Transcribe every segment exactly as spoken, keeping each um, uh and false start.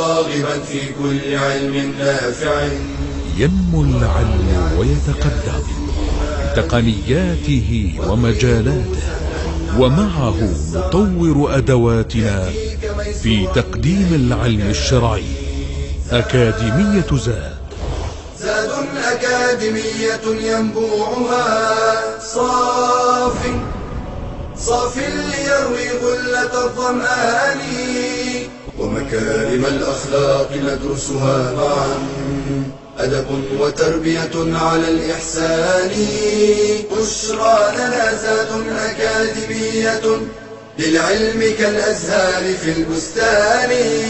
راغبا في كل علم نافع. ينمو العلم ويتقدم بتقنياته ومجالاته، ومعه نطور أدواتنا في تقديم العلم الشرعي. أكاديمية زاد، زاد أكاديمية ينبوعها صاف صاف ليروي غلة الظمآن، ومكارم الأخلاق ندرسها معا، أدب وتربية على الإحسان. بشرى لنا زاد أكاديمية للعلم كالأزهار في البستان.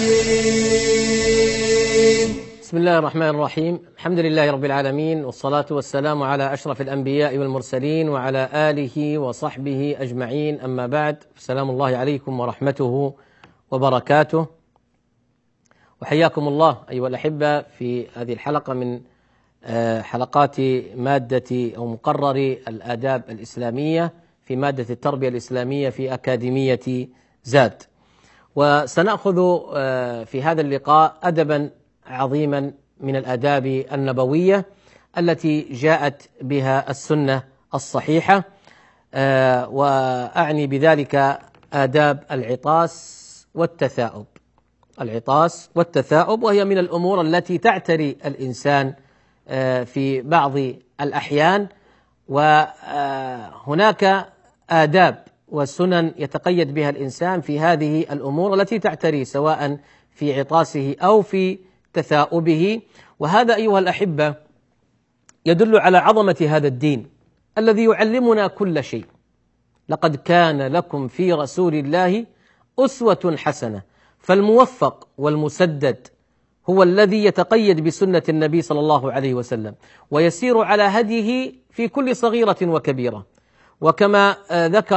بسم الله الرحمن الرحيم. الحمد لله رب العالمين، والصلاة والسلام على أشرف الأنبياء والمرسلين وعلى آله وصحبه أجمعين، أما بعد، سلام الله عليكم ورحمته وبركاته، وحياكم الله أيها الأحبة في هذه الحلقة من حلقات مادة أو مقرر الآداب الإسلامية في مادة التربية الإسلامية في أكاديمية زاد. وسنأخذ في هذا اللقاء أدبا عظيما من الآداب النبوية التي جاءت بها السنة الصحيحة، وأعني بذلك آداب العطاس والتثاؤب. العطاس والتثاؤب، وهي من الأمور التي تعتري الإنسان في بعض الأحيان، وهناك آداب وسنن يتقيد بها الإنسان في هذه الأمور التي تعتري، سواء في عطاسه أو في تثاؤبه. وهذا أيها الأحبة يدل على عظمة هذا الدين الذي يعلمنا كل شيء. لقد كان لكم في رسول الله أسوة حسنة، فالموفق والمسدد هو الذي يتقيد بسنة النبي صلى الله عليه وسلم ويسير على هديه في كل صغيرة وكبيرة. وكما ذكر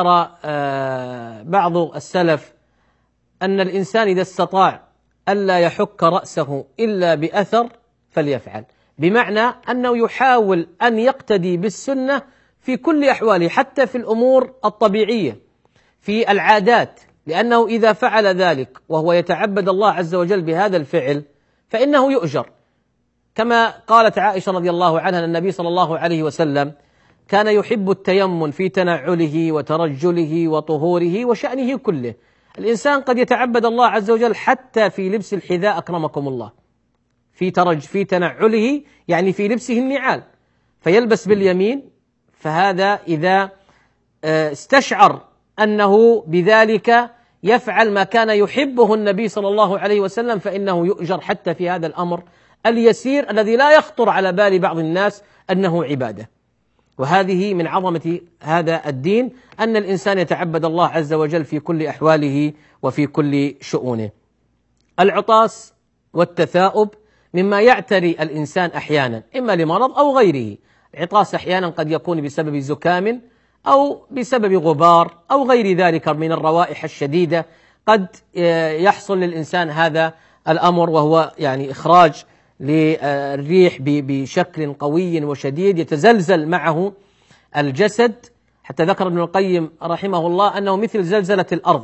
بعض السلف أن الإنسان إذا استطاع ألا يحك رأسه إلا بأثر فليفعل، بمعنى أنه يحاول أن يقتدي بالسنة في كل أحواله، حتى في الأمور الطبيعية، في العادات، لأنه إذا فعل ذلك وهو يتعبد الله عز وجل بهذا الفعل فإنه يؤجر. كما قالت عائشة رضي الله عنها أن النبي صلى الله عليه وسلم كان يحب التيمم في تنعله وترجله وطهوره وشأنه كله. الإنسان قد يتعبد الله عز وجل حتى في لبس الحذاء أكرمكم الله، في ترج في تنعله يعني في لبسه النعال، فيلبس باليمين، فهذا إذا استشعر أنه بذلك يفعل ما كان يحبه النبي صلى الله عليه وسلم فإنه يؤجر حتى في هذا الأمر اليسير الذي لا يخطر على بال بعض الناس أنه عبادة. وهذه من عظمة هذا الدين، أن الإنسان يتعبد الله عز وجل في كل أحواله وفي كل شؤونه. العطاس والتثاؤب مما يعتري الإنسان أحيانا، إما لمرض أو غيره. العطاس أحيانا قد يكون بسبب زكام أو بسبب غبار أو غير ذلك من الروائح الشديدة، قد يحصل للإنسان هذا الأمر، وهو يعني إخراج للريح بشكل قوي وشديد يتزلزل معه الجسد، حتى ذكر ابن القيم رحمه الله أنه مثل زلزلة الأرض.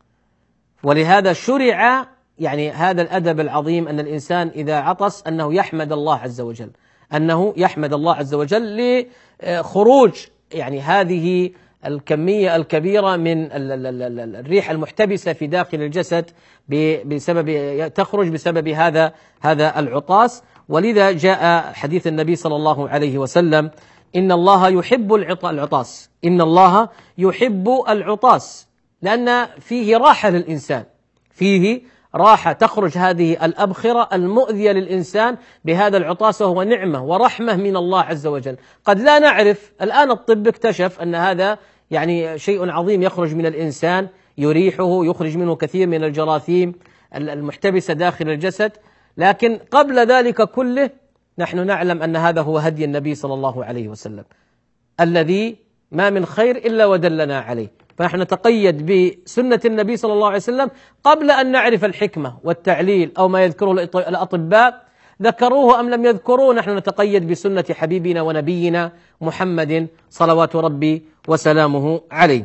ولهذا شرع يعني هذا الأدب العظيم أن الإنسان إذا عطس أنه يحمد الله عز وجل، أنه يحمد الله عز وجل لخروج يعني هذه الكمية الكبيرة من الريح المحتبسة في داخل الجسد بسبب تخرج بسبب هذا هذا العطاس. ولذا جاء حديث النبي صلى الله عليه وسلم: إن الله يحب العطاس، إن الله يحب العطاس، لأن فيه راحة للإنسان، فيه راحة، تخرج هذه الأبخرة المؤذية للإنسان بهذا العطاس، وهو نعمة ورحمة من الله عز وجل. قد لا نعرف، الآن الطب اكتشف أن هذا يعني شيء عظيم يخرج من الإنسان يريحه، يخرج منه كثير من الجراثيم المحتبسة داخل الجسد، لكن قبل ذلك كله نحن نعلم أن هذا هو هدي النبي صلى الله عليه وسلم الذي ما من خير إلا ودلنا عليه. فنحن نتقيد بسنة النبي صلى الله عليه وسلم قبل أن نعرف الحكمة والتعليل أو ما يذكره الأطباء، ذكروه أم لم يذكروه، نحن نتقيد بسنة حبيبنا ونبينا محمد صلوات ربي وسلامه عليه.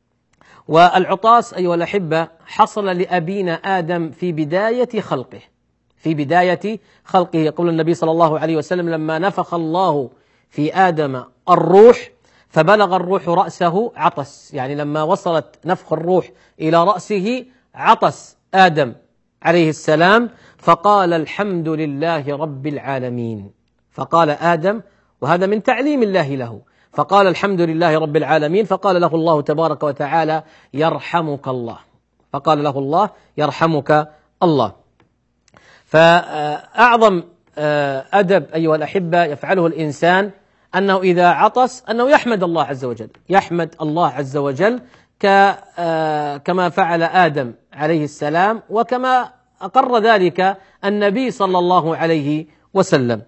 والعطاس أيها الأحبة حصل لأبينا آدم في بداية خلقه، في بداية خلقه. يقول النبي صلى الله عليه وسلم: لما نفخ الله في آدم الروح فبلغ الروح رأسه عطس، يعني لما وصلت نفخ الروح إلى رأسه عطس آدم عليه السلام، فقال: الحمد لله رب العالمين. فقال آدم، وهذا من تعليم الله له، فقال: الحمد لله رب العالمين. فقال له الله تبارك وتعالى: يرحمك الله. فقال له الله: يرحمك الله. فأعظم أدب أيها الأحبة يفعله الإنسان أنه إذا عطس أنه يحمد الله عز وجل، يحمد الله عز وجل كما فعل آدم عليه السلام، وكما أقر ذلك النبي صلى الله عليه وسلم.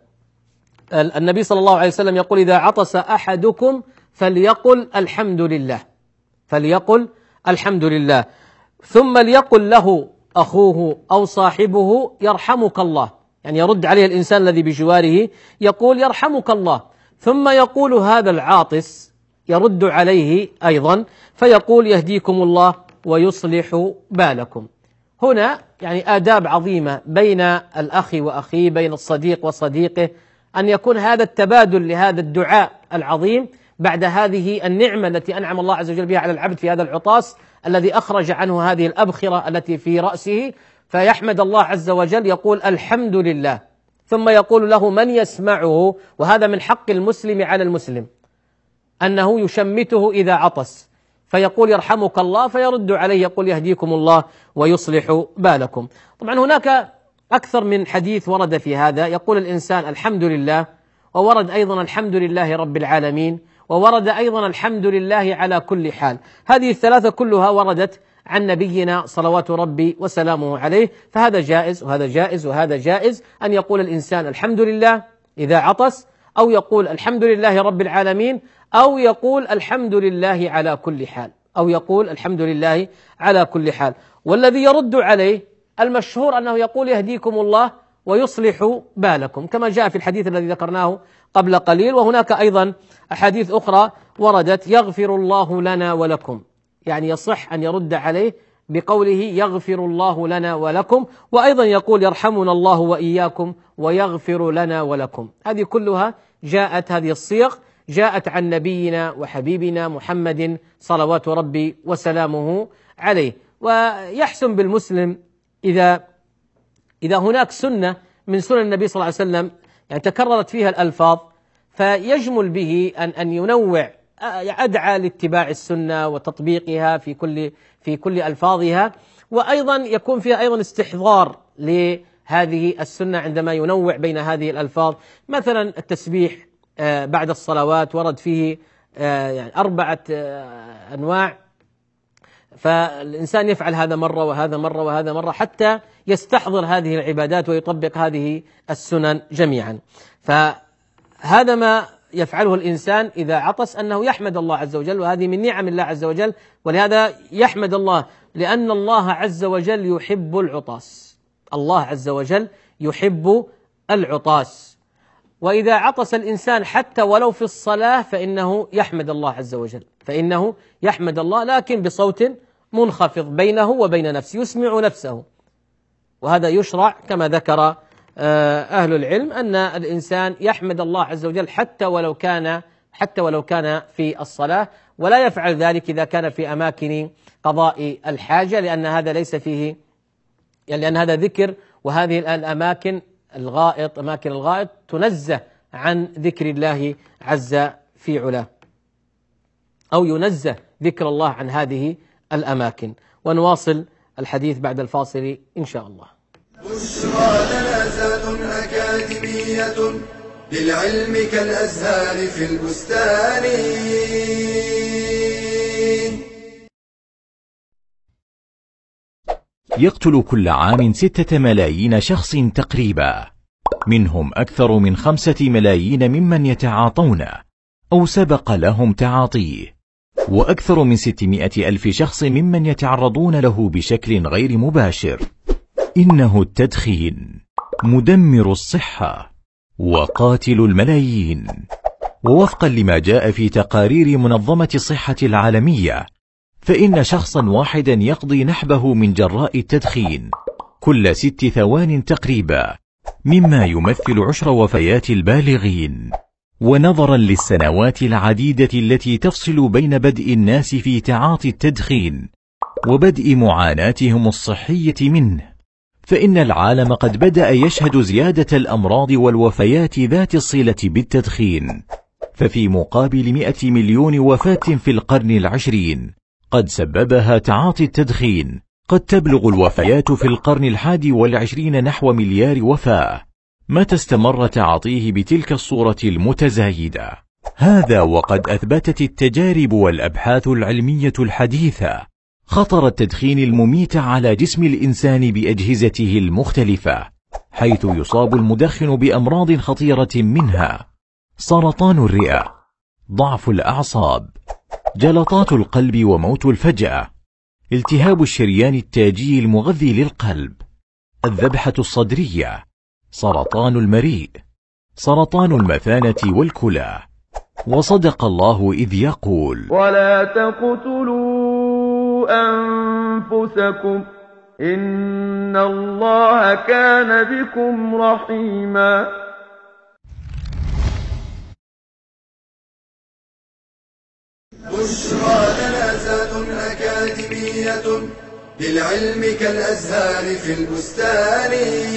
النبي صلى الله عليه وسلم يقول: إذا عطس أحدكم فليقل الحمد لله، فليقل الحمد لله، ثم ليقل له أخوه أو صاحبه: يرحمك الله، يعني يرد عليه الإنسان الذي بجواره يقول: يرحمك الله، ثم يقول هذا العاطس يرد عليه أيضا فيقول: يهديكم الله ويصلح بالكم. هنا يعني آداب عظيمة بين الأخ وأخيه، بين الصديق وصديقه، أن يكون هذا التبادل لهذا الدعاء العظيم بعد هذه النعمة التي أنعم الله عز وجل بها على العبد في هذا العطاس الذي أخرج عنه هذه الأبخرة التي في رأسه، فيحمد الله عز وجل، يقول الحمد لله، ثم يقول له من يسمعه، وهذا من حق المسلم على المسلم أنه يشمته إذا عطس، فيقول: يرحمك الله، فيرد عليه يقول: يهديكم الله ويصلح بالكم. طبعا هناك أكثر من حديث ورد في هذا، يقول الإنسان الحمد لله، وورد أيضا الحمد لله رب العالمين، وورد أيضا الحمد لله على كل حال. هذه الثلاثة كلها وردت عن نبينا صلوات ربي وسلامه عليه، فهذا جائز وهذا جائز وهذا جائز، أن يقول الإنسان الحمد لله إذا عطس، أو يقول الحمد لله رب العالمين، أو يقول الحمد لله على كل حال، أو يقول الحمد لله على كل حال. والذي يرد عليه المشهور أنه يقول: يهديكم الله ويصلح بالكم، كما جاء في الحديث الذي ذكرناه قبل قليل. وهناك أيضا أحاديث أخرى وردت: يغفر الله لنا ولكم، يعني يصح أن يرد عليه بقوله: يغفر الله لنا ولكم، وأيضا يقول: يرحمنا الله وإياكم ويغفر لنا ولكم. هذه كلها جاءت، هذه الصيغ جاءت عن نبينا وحبيبنا محمد صلوات ربي وسلامه عليه. ويحسن بالمسلم إذا إذا هناك سنة من سنن النبي صلى الله عليه وسلم يعني تكررت فيها الألفاظ، فيجمل به أن أن ينوع، أدعى لاتباع السنة وتطبيقها في كل في كل ألفاظها، وأيضا يكون فيها أيضا استحضار لهذه السنة عندما ينوع بين هذه الألفاظ. مثلا التسبيح بعد الصلوات ورد فيه يعني أربعة أنواع، فالإنسان يفعل هذا مرة وهذا مرة وهذا مرة حتى يستحضر هذه العبادات ويطبق هذه السنن جميعا. فهذا ما يفعله الإنسان إذا عطس، أنه يحمد الله عز وجل، وهذه من نعم الله عز وجل، ولهذا يحمد الله لأن الله عز وجل يحب العطاس، الله عز وجل يحب العطاس. وإذا عطس الإنسان حتى ولو في الصلاة فإنه يحمد الله عز وجل، فإنه يحمد الله لكن بصوت منخفض بينه وبين نفسه، يسمع نفسه. وهذا يشرع كما ذكر أهل العلم أن الإنسان يحمد الله عز وجل حتى ولو كان حتى ولو كان في الصلاة، ولا يفعل ذلك إذا كان في أماكن قضاء الحاجة، لأن هذا ليس فيه، يعني لأن هذا ذكر، وهذه الأماكن الغائط أماكن الغائط تنزه عن ذكر الله عز في علاه، أو ينزه ذكر الله عن هذه الأماكن. ونواصل الحديث بعد الفاصل إن شاء الله. بشرى لنا زاد أكاديمية للعلم كالأزهار في البستان. يقتل كل عام ستة ملايين شخص تقريبا، منهم أكثر من خمسة ملايين ممن يتعاطون أو سبق لهم تعاطيه، وأكثر من ستمائة ألف شخص ممن يتعرضون له بشكل غير مباشر. إنه التدخين مدمر الصحة وقاتل الملايين. ووفقا لما جاء في تقارير منظمة الصحة العالمية، فإن شخصا واحدا يقضي نحبه من جراء التدخين كل ست ثوان تقريبا، مما يمثل عشر وفيات البالغين. ونظرا للسنوات العديدة التي تفصل بين بدء الناس في تعاطي التدخين وبدء معاناتهم الصحية منه، فإن العالم قد بدأ يشهد زيادة الأمراض والوفيات ذات الصلة بالتدخين. ففي مقابل مئة مليون وفاة في القرن العشرين قد سببها تعاطي التدخين، قد تبلغ الوفيات في القرن الحادي والعشرين نحو مليار وفاة متى استمر تعاطيه بتلك الصورة المتزايدة. هذا وقد أثبتت التجارب والأبحاث العلمية الحديثة خطر التدخين المميت على جسم الإنسان بأجهزته المختلفة، حيث يصاب المدخن بأمراض خطيرة منها سرطان الرئة، ضعف الأعصاب، جلطات القلب وموت الفجأة، التهاب الشريان التاجي المغذي للقلب، الذبحة الصدرية، سرطان المريء، سرطان المثانة والكلى. وصدق الله إذ يقول: ولا تقتلوا أنفسكم إن الله كان بكم رحيما. بشرى لنا زاد أكاديمية للعلم كالأزهار في البستان.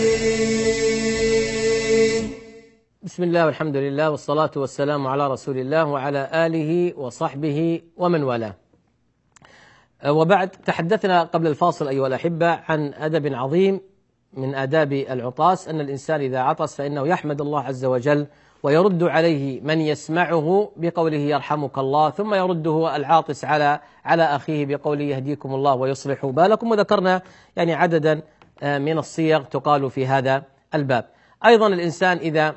بسم الله والحمد لله والصلاة والسلام على رسول الله وعلى آله وصحبه ومن والاه. وبعد، تحدثنا قبل الفاصل أيها الأحبة عن أدب عظيم من آداب العطاس، أن الإنسان إذا عطس فإنه يحمد الله عز وجل ويرد عليه من يسمعه بقوله يرحمك الله، ثم يرده العاطس على على أخيه بقوله يهديكم الله ويصلح بالكم. وذكرنا يعني عددا من الصيغ تقال في هذا الباب. أيضا الإنسان إذا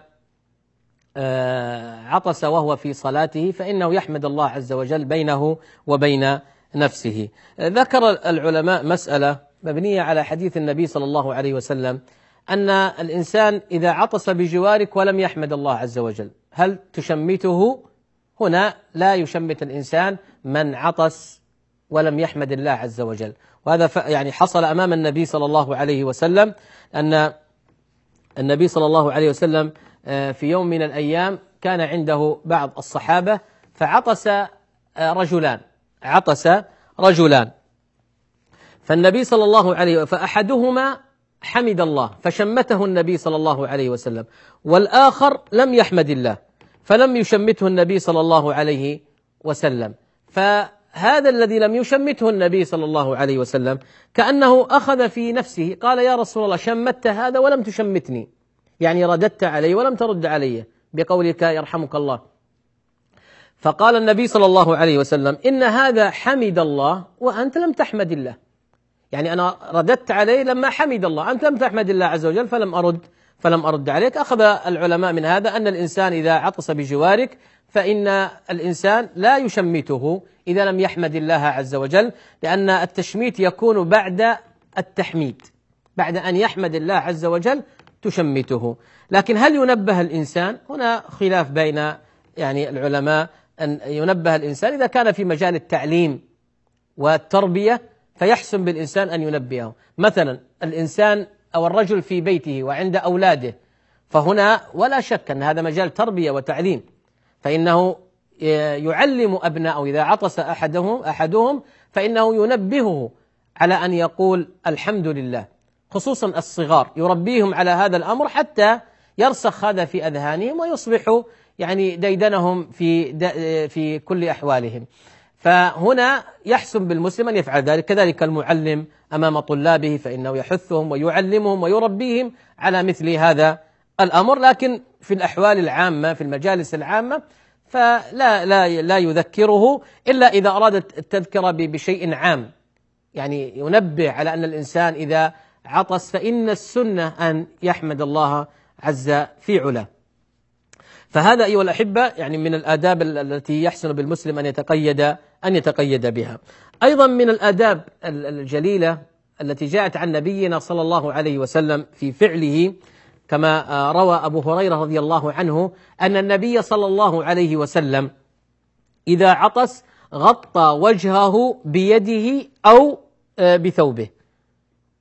عطس وهو في صلاته فإنه يحمد الله عز وجل بينه وبين نفسه. ذكر العلماء مسألة مبنية على حديث النبي صلى الله عليه وسلم أن الإنسان إذا عطس بجوارك ولم يحمد الله عز وجل هل تشمته؟ هنا لا يشمت الإنسان من عطس ولم يحمد الله عز وجل. وهذا يعني حصل أمام النبي صلى الله عليه وسلم، أن النبي صلى الله عليه وسلم في يوم من الأيام كان عنده بعض الصحابة فعطس رجلان عطس رجلان فالنبي صلى الله عليه وسلم فأحدهما حمد الله فشمته النبي صلى الله عليه وسلم، والآخر لم يحمد الله فلم يشمته النبي صلى الله عليه وسلم. فهذا الذي لم يشمته النبي صلى الله عليه وسلم كأنه أخذ في نفسه، قال يا رسول الله شمت هذا ولم تشمتني، يعني رددت علي ولم ترد علي بقولك يرحمك الله. فقال النبي صلى الله عليه وسلم إن هذا حمد الله وأنت لم تحمد الله، يعني أنا رددت عليه لما حمد الله، أنت لم تحمد الله عز وجل فلم أرد فلم أرد عليك. أخذ العلماء من هذا أن الإنسان إذا عطس بجوارك فإن الإنسان لا يشمته إذا لم يحمد الله عز وجل، لأن التشميت يكون بعد التحميد، بعد أن يحمد الله عز وجل تشمته. لكن هل ينبه الإنسان؟ هنا خلاف بين يعني العلماء، أن ينبه الإنسان إذا كان في مجال التعليم والتربية فيحسن بالإنسان أن ينبهه. مثلا الإنسان أو الرجل في بيته وعند أولاده، فهنا ولا شك أن هذا مجال تربية وتعليم، فإنه يعلم أبنائه إذا عطس أحدهم أحدهم فإنه ينبهه على أن يقول الحمد لله، خصوصا الصغار يربيهم على هذا الأمر حتى يرسخ هذا في أذهانهم ويصبحوا يعني ديدنهم في في كل أحوالهم. فهنا يحسن بالمسلم أن يفعل ذلك. كذلك المعلم أمام طلابه فإنه يحثهم ويعلمهم ويربيهم على مثل هذا الأمر. لكن في الأحوال العامة في المجالس العامة فلا لا لا يذكره إلا إذا أراد التذكرة بشيء عام، يعني ينبه على أن الإنسان إذا عطس فإن السنة أن يحمد الله عز في علاه. فهذا أيها الأحبة يعني من الآداب التي يحسن بالمسلم أن يتقيد أن يتقيد بها. أيضا من الآداب الجليلة التي جاءت عن نبينا صلى الله عليه وسلم في فعله، كما روى أبو هريرة رضي الله عنه أن النبي صلى الله عليه وسلم إذا عطس غطى وجهه بيده أو بثوبه،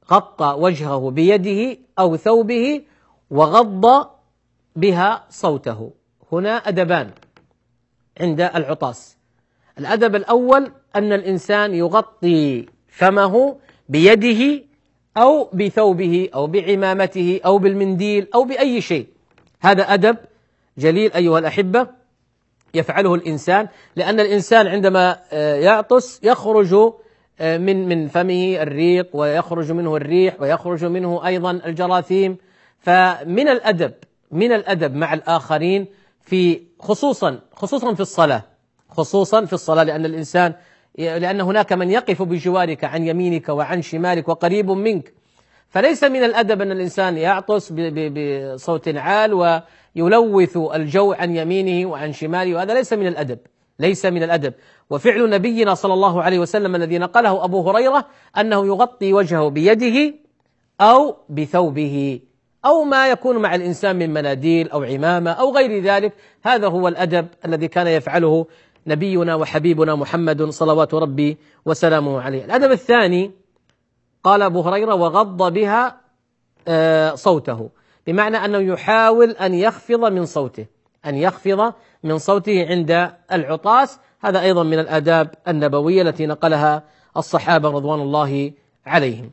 غطى وجهه بيده أو ثوبه وغض بها صوته. هنا أدبان عند العطاس. الأدب الأول أن الإنسان يغطي فمه بيده أو بثوبه أو بعمامته أو بالمنديل أو بأي شيء. هذا أدب جليل أيها الأحبة يفعله الإنسان، لأن الإنسان عندما يعطس يخرج من من فمه الريق ويخرج منه الريح ويخرج منه أيضا الجراثيم. فمن الأدب من الأدب مع الآخرين في خصوصا خصوصا في الصلاة خصوصا في الصلاة لأن الإنسان لأن هناك من يقف بجوارك عن يمينك وعن شمالك وقريب منك، فليس من الأدب أن الإنسان يعطس بصوت عال ويلوث الجو عن يمينه وعن شماله، وهذا ليس من الأدب ليس من الأدب. وفعل نبينا صلى الله عليه وسلم الذي نقله أبو هريرة أنه يغطي وجهه بيده أو بثوبه أو ما يكون مع الإنسان من مناديل أو عمامة أو غير ذلك. هذا هو الأدب الذي كان يفعله نبينا وحبيبنا محمد صلوات ربي وسلامه عليه. الأدب الثاني قال أبو هريرة وغض بها صوته، بمعنى أنه يحاول أن يخفض من صوته أن يخفض من صوته عند العطاس. هذا أيضا من الآداب النبوية التي نقلها الصحابة رضوان الله عليهم.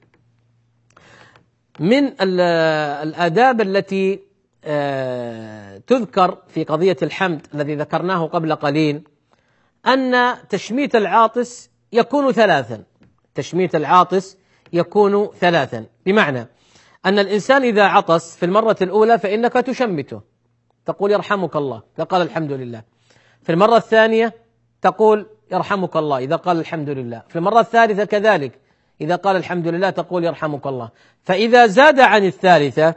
من الآداب التي تذكر في قضية الحمد الذي ذكرناه قبل قليل أن تشميت العاطس يكون ثلاثا تشميت العاطس يكون ثلاثا بمعنى أن الإنسان إذا عطس في المرة الأولى فإنك تشمته، تقول يرحمك الله إذا قال الحمد لله. في المرة الثانية تقول يرحمك الله إذا قال الحمد لله. في المرة الثالثة كذلك إذا قال الحمد لله تقول يرحمك الله. فإذا زاد عن الثالثة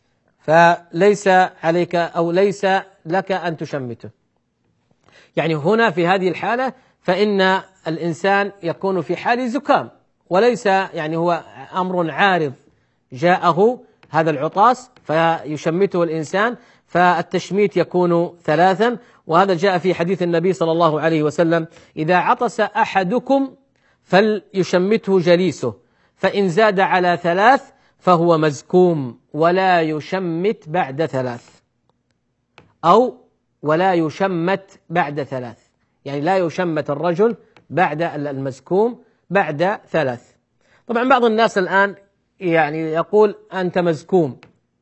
فليس عليك أو ليس لك أن تشمته. يعني هنا في هذه الحالة فإن الإنسان يكون في حال زكام وليس يعني هو أمر عارض جاءه هذا العطاس فيشمته الإنسان، فالتشميت يكون ثلاثا. وهذا جاء في حديث النبي صلى الله عليه وسلم إذا عطس أحدكم فليشمته جليسه، فإن زاد على ثلاث فهو مزكوم ولا يشمت بعد ثلاث، أو ولا يشمت بعد ثلاث، يعني لا يشمت الرجل بعد المزكوم بعد ثلاث. طبعا بعض الناس الآن يعني يقول أنت مزكوم،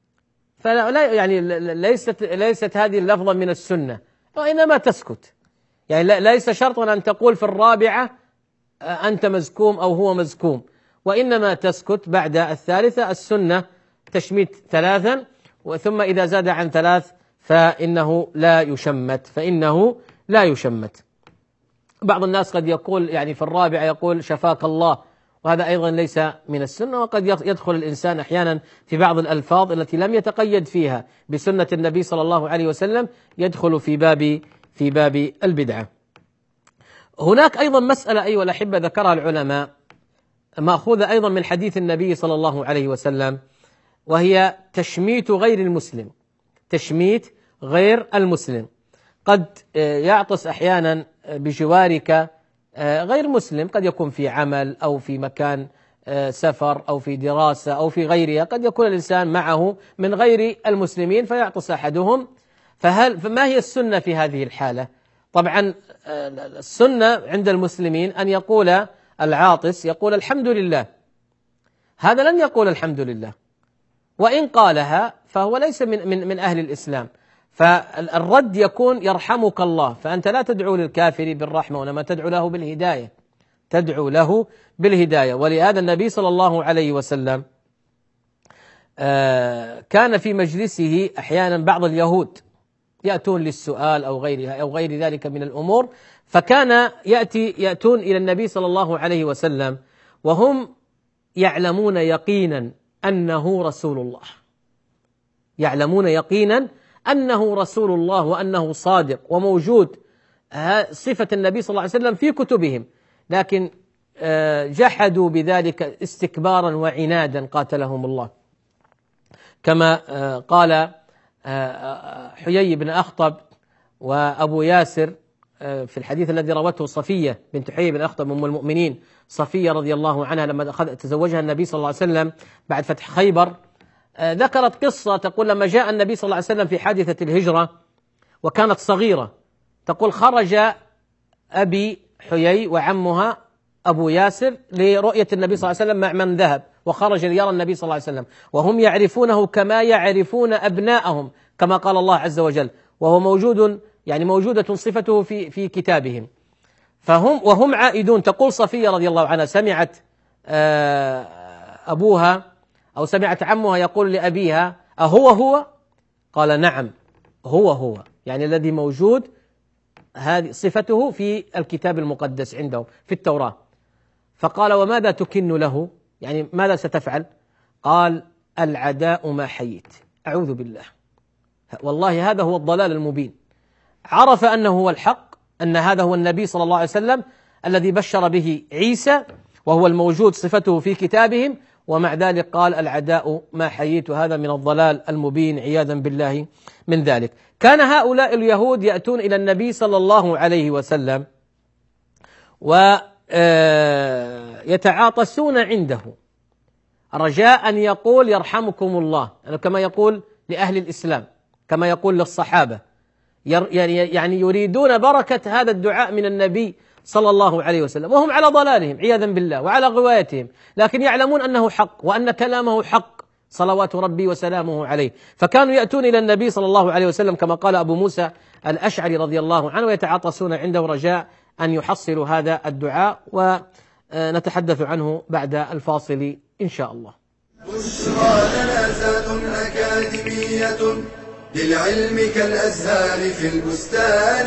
فلا يعني ليست ليست هذه اللفظة من السنة، وإنما تسكت. يعني ليس شرطا أن تقول في الرابعة أنت مزكوم أو هو مزكوم، وإنما تسكت بعد الثالثة. السنة تشميت ثلاثا، وثم إذا زاد عن ثلاث فإنه لا يشمت فإنه لا يشمت. بعض الناس قد يقول يعني في الرابعة يقول شفاك الله، وهذا أيضا ليس من السنة. وقد يدخل الإنسان أحيانا في بعض الألفاظ التي لم يتقيد فيها بسنة النبي صلى الله عليه وسلم يدخل في باب في باب البدعة. هناك أيضا مسألة أيها الأحبة ذكرها العلماء مأخوذة أيضا من حديث النبي صلى الله عليه وسلم، وهي تشميت غير المسلم. تشميت غير المسلم، قد يعطس أحيانا بجوارك غير مسلم، قد يكون في عمل أو في مكان سفر أو في دراسة أو في غيرها، قد يكون الإنسان معه من غير المسلمين فيعطس أحدهم. فهل فما هي السنة في هذه الحالة؟ طبعا السنة عند المسلمين أن يقول العاطس يقول الحمد لله، هذا لن يقول الحمد لله، وإن قالها فهو ليس من من من أهل الإسلام. فالرد يكون يرحمك الله، فأنت لا تدعو للكافر بالرحمة وإنما تدعو له بالهداية تدعو له بالهداية. ولهذا النبي صلى الله عليه وسلم كان في مجلسه أحيانا بعض اليهود يأتون للسؤال أو غيرها أو غير ذلك من الأمور، فكان يأتي يأتون إلى النبي صلى الله عليه وسلم وهم يعلمون يقينا أنه رسول الله يعلمون يقينا أنه رسول الله وأنه صادق وموجود صفة النبي صلى الله عليه وسلم في كتبهم، لكن جحدوا بذلك استكبارا وعنادا قاتلهم الله. كما قال حيي بن أخطب وأبو ياسر في الحديث الذي روته صفية بنت حيي بن أخطب أم المؤمنين صفية رضي الله عنها لما تزوجها النبي صلى الله عليه وسلم بعد فتح خيبر، ذكرت قصة تقول لما جاء النبي صلى الله عليه وسلم في حادثة الهجرة وكانت صغيرة، تقول خرج أبي حيي وعمها أبو ياسر لرؤية النبي صلى الله عليه وسلم مع من ذهب، وخرج ليرى النبي صلى الله عليه وسلم وهم يعرفونه كما يعرفون أبناءهم كما قال الله عز وجل، وهو موجود يعني موجودة صفته في في كتابهم. فهم وهم عائدون، تقول صفية رضي الله عنها سمعت أبوها أو سمعت عمها يقول لأبيها أهو هو؟ قال نعم هو هو، يعني الذي موجود هذه صفته في الكتاب المقدس عندهم في التوراة. فقال وماذا تكن له؟ يعني ماذا ستفعل؟ قال العداء ما حييت. أعوذ بالله، والله هذا هو الضلال المبين. عرف أنه هو الحق، أن هذا هو النبي صلى الله عليه وسلم الذي بشر به عيسى وهو الموجود صفته في كتابهم، ومع ذلك قال العداء ما حييت، هذا من الضلال المبين عياذا بالله من ذلك. كان هؤلاء اليهود يأتون إلى النبي صلى الله عليه وسلم ويتعاطسون عنده رجاء أن يقول يرحمكم الله، كما يقول لأهل الإسلام كما يقول للصحابة، يعني يريدون بركة هذا الدعاء من النبي صلى الله عليه وسلم، وهم على ضلالهم عياذا بالله وعلى غوايتهم، لكن يعلمون أنه حق وأن كلامه حق صلوات ربي وسلامه عليه. فكانوا يأتون إلى النبي صلى الله عليه وسلم كما قال أبو موسى الأشعري رضي الله عنه ويتعاطسون عنده رجاء أن يحصلوا هذا الدعاء، ونتحدث عنه بعد الفاصل إن شاء الله. بشرى جنازات أكاديمية للعلم كالأزهار في البستان.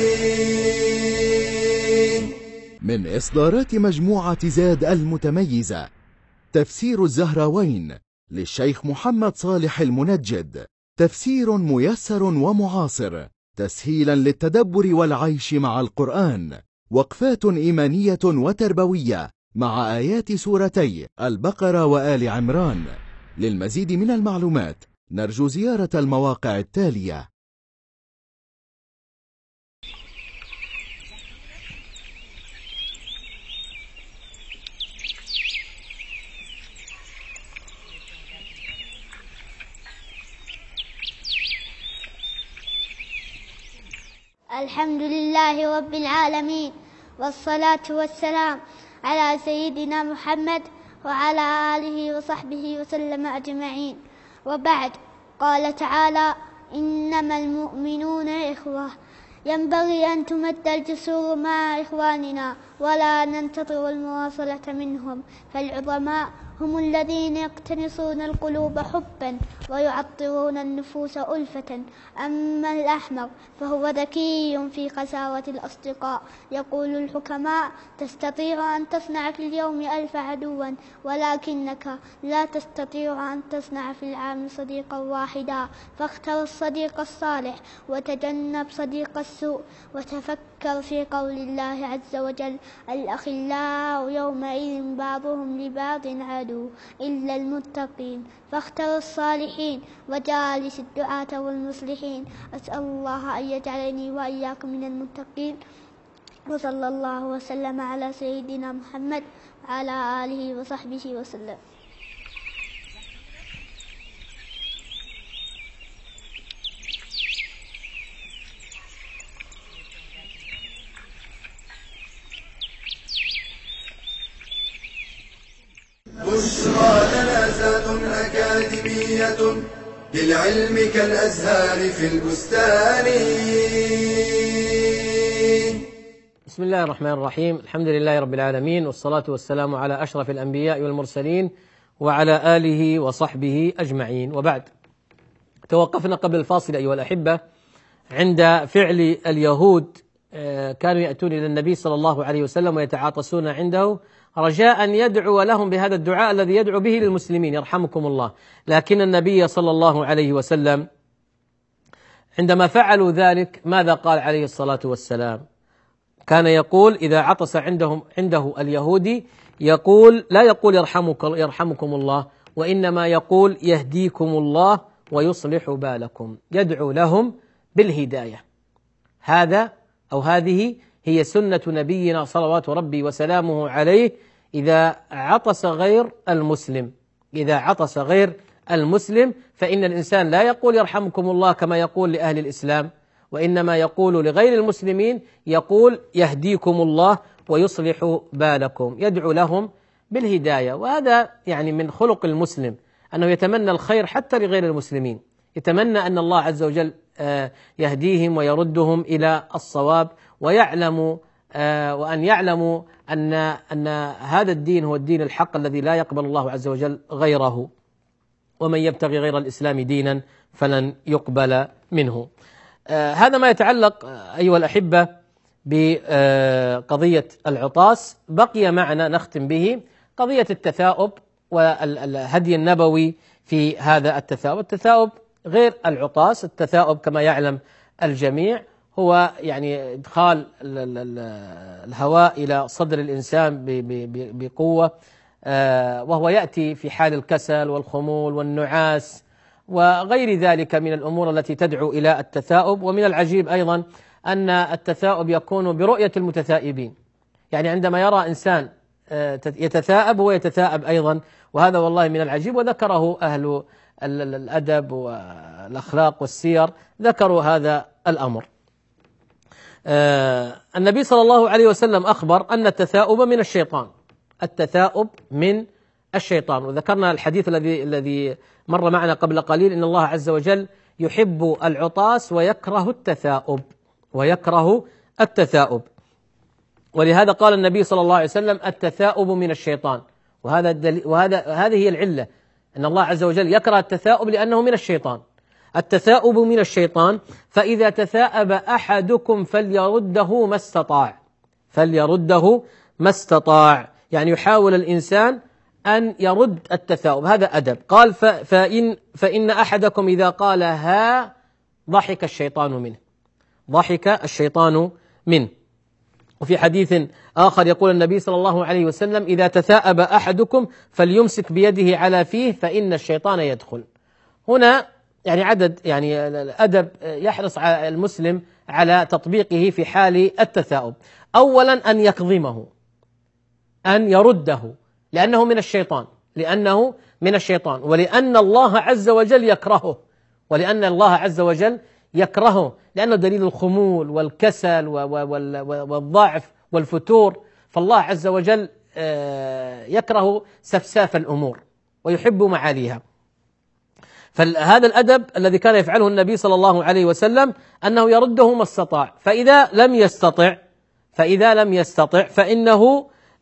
من إصدارات مجموعة زاد المتميزة تفسير الزهراوين للشيخ محمد صالح المنجد، تفسير ميسر ومعاصر تسهيلا للتدبر والعيش مع القرآن، وقفات إيمانية وتربوية مع آيات سورتي البقرة وآل عمران. للمزيد من المعلومات نرجو زيارة المواقع التالية: الحمد لله رب العالمين، والصلاة والسلام على سيدنا محمد وعلى آله وصحبه وسلم أجمعين، وبعد. قال تعالى: إنما المؤمنون إخوة، ينبغي أن تمد الجسور مع إخواننا ولا ننتظر المواصلة منهم، فالعظماء هم الذين يقتنصون القلوب حبا ويعطرون النفوس ألفة. أما الأحمق فهو ذكي في قساوة الأصدقاء. يقول الحكماء: تستطيع أن تصنع في اليوم ألف عدوا، ولكنك لا تستطيع أن تصنع في العام صديقا واحدا. فاختر الصديق الصالح وتجنب صديق السوء، وتفكر في قول الله عز وجل: الأخلاء يومئذ بعضهم لبعض عدو إلا المتقين. فاختر الصالحين وجالس الدعاة والمصلحين. أسأل الله أن يجعلني وإياكم من المتقين، وصلى الله وسلم على سيدنا محمد وعلى آله وصحبه وسلم. بشرى جنازات أكاديمية للعلم كالأزهار في البستان. بسم الله الرحمن الرحيم، الحمد لله رب العالمين، والصلاة والسلام على أشرف الأنبياء والمرسلين وعلى آله وصحبه أجمعين، وبعد. توقفنا قبل الفاصل أيها الأحبة عند فعل اليهود، كانوا يأتون إلى النبي صلى الله عليه وسلم ويتعاطسون عنده رجاء أن يدعو لهم بهذا الدعاء الذي يدعو به للمسلمين: يرحمكم الله. لكن النبي صلى الله عليه وسلم عندما فعلوا ذلك ماذا قال عليه الصلاة والسلام؟ كان يقول إذا عطس عندهم عنده اليهودي يقول لا يقول يرحمك يرحمكم الله، وإنما يقول يهديكم الله ويصلح بالكم، يدعو لهم بالهداية. هذا أو هذه هي سنة نبينا صلوات ربي وسلامه عليه إذا عطس غير المسلم إذا عطس غير المسلم فإن الإنسان لا يقول يرحمكم الله كما يقول لأهل الإسلام، وإنما يقول لغير المسلمين يقول يهديكم الله ويصلح بالكم، يدعو لهم بالهداية. وهذا يعني من خلق المسلم أنه يتمنى الخير حتى لغير المسلمين، يتمنى أن الله عز وجل يهديهم ويردهم إلى الصواب، ويعلم وأن يعلموا أن أن هذا الدين هو الدين الحق الذي لا يقبل الله عز وجل غيره، ومن يبتغي غير الإسلام دينا فلن يقبل منه. هذا ما يتعلق أيها الأحبة بقضية العطاس. بقي معنا نختم به قضية التثاؤب والهدي النبوي في هذا التثاؤب. التثاؤب غير العطاس. التثاؤب كما يعلم الجميع هو يعني إدخال الهواء إلى صدر الإنسان بقوة، وهو يأتي في حال الكسل والخمول والنعاس وغير ذلك من الأمور التي تدعو إلى التثاؤب. ومن العجيب أيضا أن التثاؤب يكون برؤية المتثائبين، يعني عندما يرى إنسان يتثاءب هو يتثاءب أيضا، وهذا والله من العجيب. وذكره أهل الأدب والأخلاق والسير، ذكروا هذا الأمر. النبي صلى الله عليه وسلم أخبر أن التثاؤب من الشيطان، التثاؤب من الشيطان. وذكرنا الحديث الذي الذي مر معنا قبل قليل، إن الله عز وجل يحب العطاس ويكره التثاؤب ويكره التثاؤب ولهذا قال النبي صلى الله عليه وسلم التثاؤب من الشيطان. وهذا الدليل، وهذا هذه هي العلة، أن الله عز وجل يكره التثاؤب لأنه من الشيطان. التثاؤب من الشيطان، فإذا تثاءب أحدكم فليرده ما استطاع فليرده ما استطاع يعني يحاول الإنسان أن يرد التثاؤب، هذا أدب. قال فإن, فإن أحدكم إذا قال ها ضحك الشيطان منه ضحك الشيطان منه وفي حديث آخر يقول النبي صلى الله عليه وسلم إذا تثاءب أحدكم فليمسك بيده على فيه فإن الشيطان يدخل. هنا يعني عدد يعني الأدب يحرص على المسلم على تطبيقه في حال التثاؤب. أولا أن يكظمه، أن يرده، لأنه من الشيطان لأنه من الشيطان ولأن الله عز وجل يكرهه ولأن الله عز وجل يكرهه لأنه دليل الخمول والكسل والضعف والفتور. فالله عز وجل يكره سفساف الأمور ويحب معاليها. فهذا الأدب الذي كان يفعله النبي صلى الله عليه وسلم أنه يرده ما استطاع. فإذا لم يستطع فإذا لم يستطع فإنه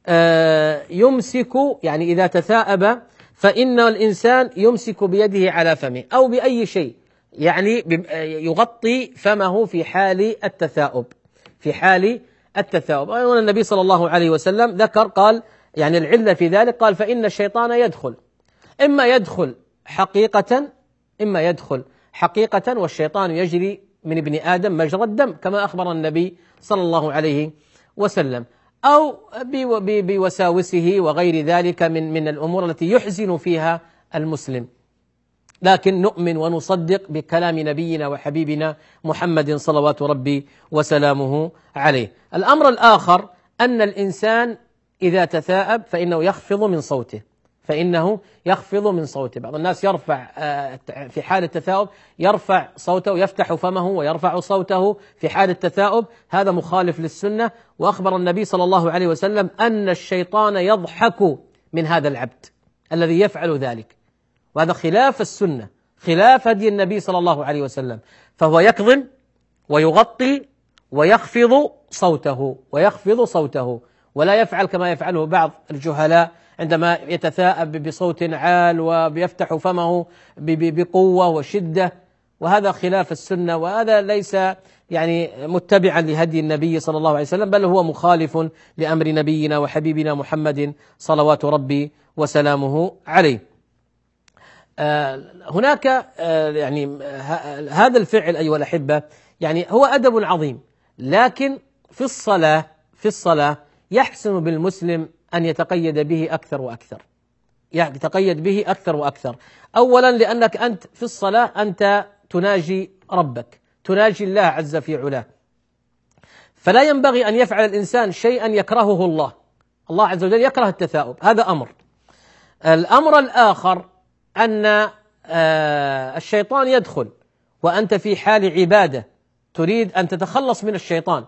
يمسك، يعني إذا تثاءب فإن الإنسان يمسك بيده على فمه أو بأي شيء، يعني يغطي فمه في حال التثاؤب في حال التثاؤب. أيضا النبي صلى الله عليه وسلم ذكر قال يعني العلة في ذلك، قال فإن الشيطان يدخل إما يدخل حقيقة إما يدخل حقيقة والشيطان يجري من ابن آدم مجرى الدم كما أخبر النبي صلى الله عليه وسلم، أو بوساوسه وغير ذلك من من الأمور التي يحزن فيها المسلم. لكن نؤمن ونصدق بكلام نبينا وحبيبنا محمد صلوات ربي وسلامه عليه. الأمر الآخر أن الإنسان إذا تثاءب فإنه يخفض من صوته فإنه يخفض من صوته. بعض الناس يرفع في حال التثاؤب يرفع صوته، يفتح فمه ويرفع صوته في حال التثاؤب، هذا مخالف للسنة. وأخبر النبي صلى الله عليه وسلم أن الشيطان يضحك من هذا العبد الذي يفعل ذلك، وهذا خلاف السنة، خلاف هدي النبي صلى الله عليه وسلم. فهو يكظم ويغطي ويخفض صوته ويخفض صوته ولا يفعل كما يفعله بعض الجهلاء عندما يتثاءب بصوت عال ويفتح فمه بقوة وشدة، وهذا خلاف السنة، وهذا ليس يعني متبعا لهدي النبي صلى الله عليه وسلم، بل هو مخالف لأمر نبينا وحبيبنا محمد صلوات ربي وسلامه عليه. هناك يعني هذا الفعل أيها الأحبة يعني هو أدب عظيم، لكن في الصلاة في الصلاة يحسن بالمسلم أن يتقيد به أكثر وأكثر يتقيد به أكثر وأكثر. أولا لأنك أنت في الصلاة أنت تناجي ربك، تناجي الله عز في علاه، فلا ينبغي أن يفعل الإنسان شيئا يكرهه الله. الله عز وجل يكره التثاؤب، هذا أمر. الأمر الآخر أن الشيطان يدخل وأنت في حال عبادة تريد أن تتخلص من الشيطان.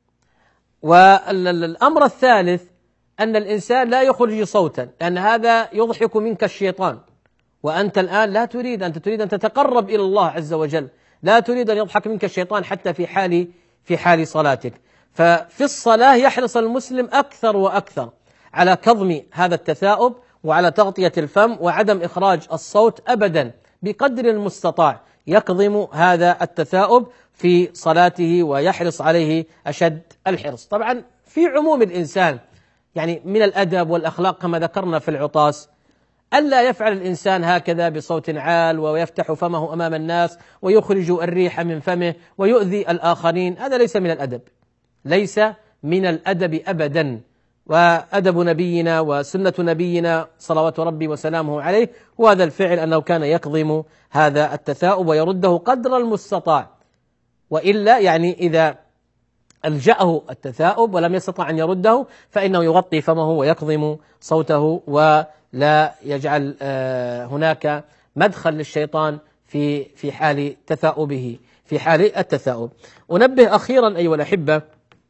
والأمر الثالث أن الإنسان لا يخرج صوتا، لأن هذا يضحك منك الشيطان، وأنت الآن لا تريد، أنت تريد أن تتقرب إلى الله عز وجل، لا تريد أن يضحك منك الشيطان حتى في حال في حال صلاتك. ففي الصلاة يحرص المسلم أكثر وأكثر على كظم هذا التثاؤب وعلى تغطية الفم وعدم إخراج الصوت أبدا، بقدر المستطاع يكظم هذا التثاؤب في صلاته ويحرص عليه أشد الحرص. طبعا في عموم الإنسان يعني من الأدب والأخلاق كما ذكرنا في العطاس ألا يفعل الإنسان هكذا بصوت عال ويفتح فمه أمام الناس ويخرج الريح من فمه ويؤذي الآخرين، هذا ليس من الأدب، ليس من الأدب أبدا. وأدب نبينا وسنة نبينا صلوات ربي وسلامه عليه هو هذا الفعل، أنه كان يكظم هذا التثاؤب ويرده قدر المستطاع، وإلا يعني إذا ألجأه التثاؤب ولم يستطع أن يرده فإنه يغطي فمه ويكظم صوته ولا يجعل هناك مدخل للشيطان في في حال تثاؤبه، في حال التثاؤب. أنبه أخيرا أيها الأحبة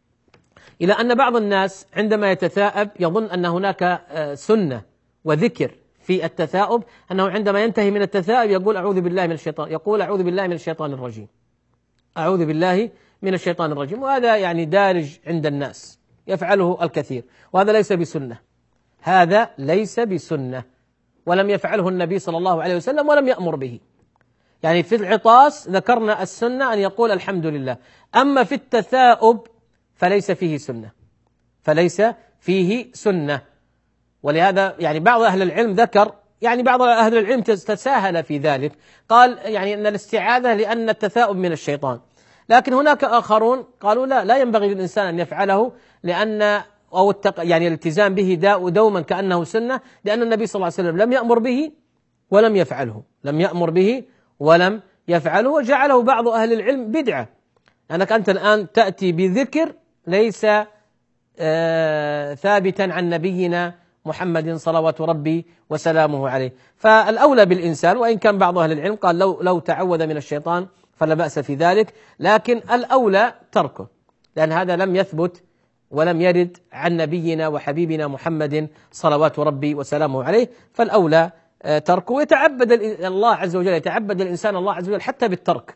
إلى أن بعض الناس عندما يتثاءب يظن أن هناك سنة وذكر في التثاؤب، أنه عندما ينتهي من التثاؤب يقول أعوذ بالله من الشيطان، يقول أعوذ بالله من الشيطان الرجيم، أعوذ بالله من الشيطان الرجيم. وهذا يعني دارج عند الناس يفعله الكثير، وهذا ليس بسنة، هذا ليس بسنة، ولم يفعله النبي صلى الله عليه وسلم ولم يأمر به. يعني في العطاس ذكرنا السنة أن يقول الحمد لله، أما في التثاؤب فليس فيه سنة، فليس فيه سنة. ولهذا يعني بعض أهل العلم ذكر، يعني بعض أهل العلم تساهل في ذلك، قال يعني أن الاستعاذة لأن التثاؤب من الشيطان، لكن هناك آخرون قالوا لا لا ينبغي للإنسان أن يفعله، لأن أو يعني الالتزام به داء دوما كأنه سنة، لأن النبي صلى الله عليه وسلم لم يأمر به ولم يفعله، لم يأمر به ولم يفعله، وجعله بعض أهل العلم بدعة، لأنك أنت الآن تأتي بذكر ليس آه ثابتا عن نبينا محمد صلوات ربي وسلامه عليه. فالأولى بالإنسان، وإن كان بعض أهل العلم قال لو لو تعوذ من الشيطان فلا بأس في ذلك، لكن الأولى تركه، لأن هذا لم يثبت ولم يرد عن نبينا وحبيبنا محمد صلوات ربي وسلامه عليه، فالأولى تركه. ويتعبد الله عز وجل، يتعبد الإنسان الله عز وجل حتى بالترك.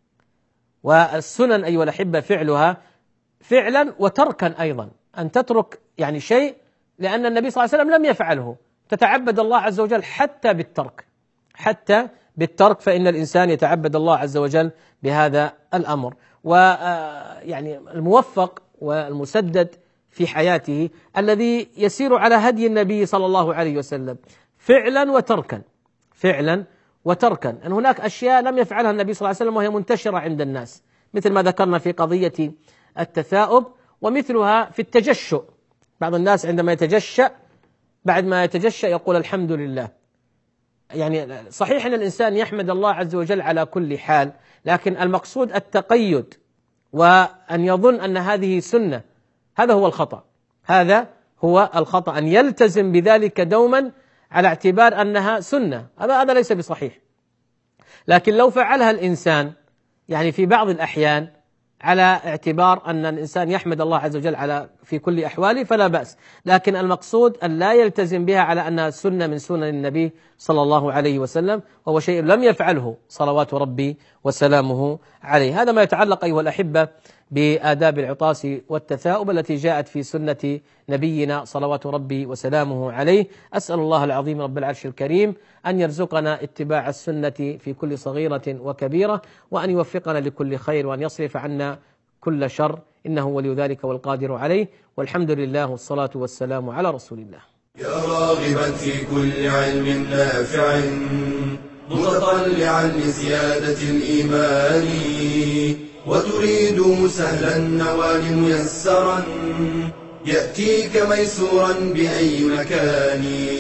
والسنن أيها الأحبة فعلها فعلا وتركا أيضا، أن تترك يعني شيء لأن النبي صلى الله عليه وسلم لم يفعله، تتعبد الله عز وجل حتى بالترك، حتى بالترك، فإن الإنسان يتعبد الله عز وجل بهذا الأمر. ويعني الموفق والمسدد في حياته الذي يسير على هدي النبي صلى الله عليه وسلم فعلا وتركا، فعلا وتركا. أن هناك أشياء لم يفعلها النبي صلى الله عليه وسلم وهي منتشرة عند الناس، مثل ما ذكرنا في قضية التثاؤب، ومثلها في التجشؤ. بعض الناس عندما يتجشأ بعد ما يتجشأ يقول الحمد لله. يعني صحيح أن الإنسان يحمد الله عز وجل على كل حال، لكن المقصود التقيد وأن يظن أن هذه سنة، هذا هو الخطأ، هذا هو الخطأ، أن يلتزم بذلك دوما على اعتبار أنها سنة، هذا هذا ليس بصحيح. لكن لو فعلها الإنسان يعني في بعض الأحيان على اعتبار أن الإنسان يحمد الله عز وجل على في كل أحواله فلا بأس، لكن المقصود أن لا يلتزم بها على أنها سنة من سنن النبي صلى الله عليه وسلم، وهو شيء لم يفعله صلوات ربي وسلامه عليه. هذا ما يتعلق أيها الأحبة بآداب العطاس والتثاؤب التي جاءت في سنة نبينا صلوات ربي وسلامه عليه. أسأل الله العظيم رب العرش الكريم أن يرزقنا اتباع السنة في كل صغيرة وكبيرة، وأن يوفقنا لكل خير، وأن يصرف عنا كل شر، إنه ولي ذلك والقادر عليه. والحمد لله والصلاة والسلام على رسول الله. يا راغبا في كل علم نافع متطلعا لزيادة الإيمان، وتريد سهلا النوال ميسرا يأتيك ميسورا بأي مكان.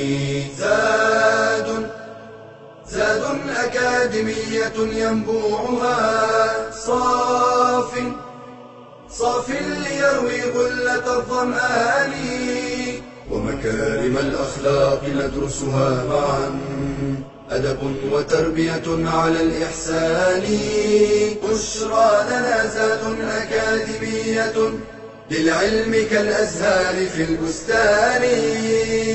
زاد زاد أكاديمية ينبوعها صاف صاف ليروي غلة الظمآن ومكارم الأخلاق ندرسها معا أدب وتربية على الإحسان بشرى لنا زاد أكاديمية للعلم كالأزهار في البستان.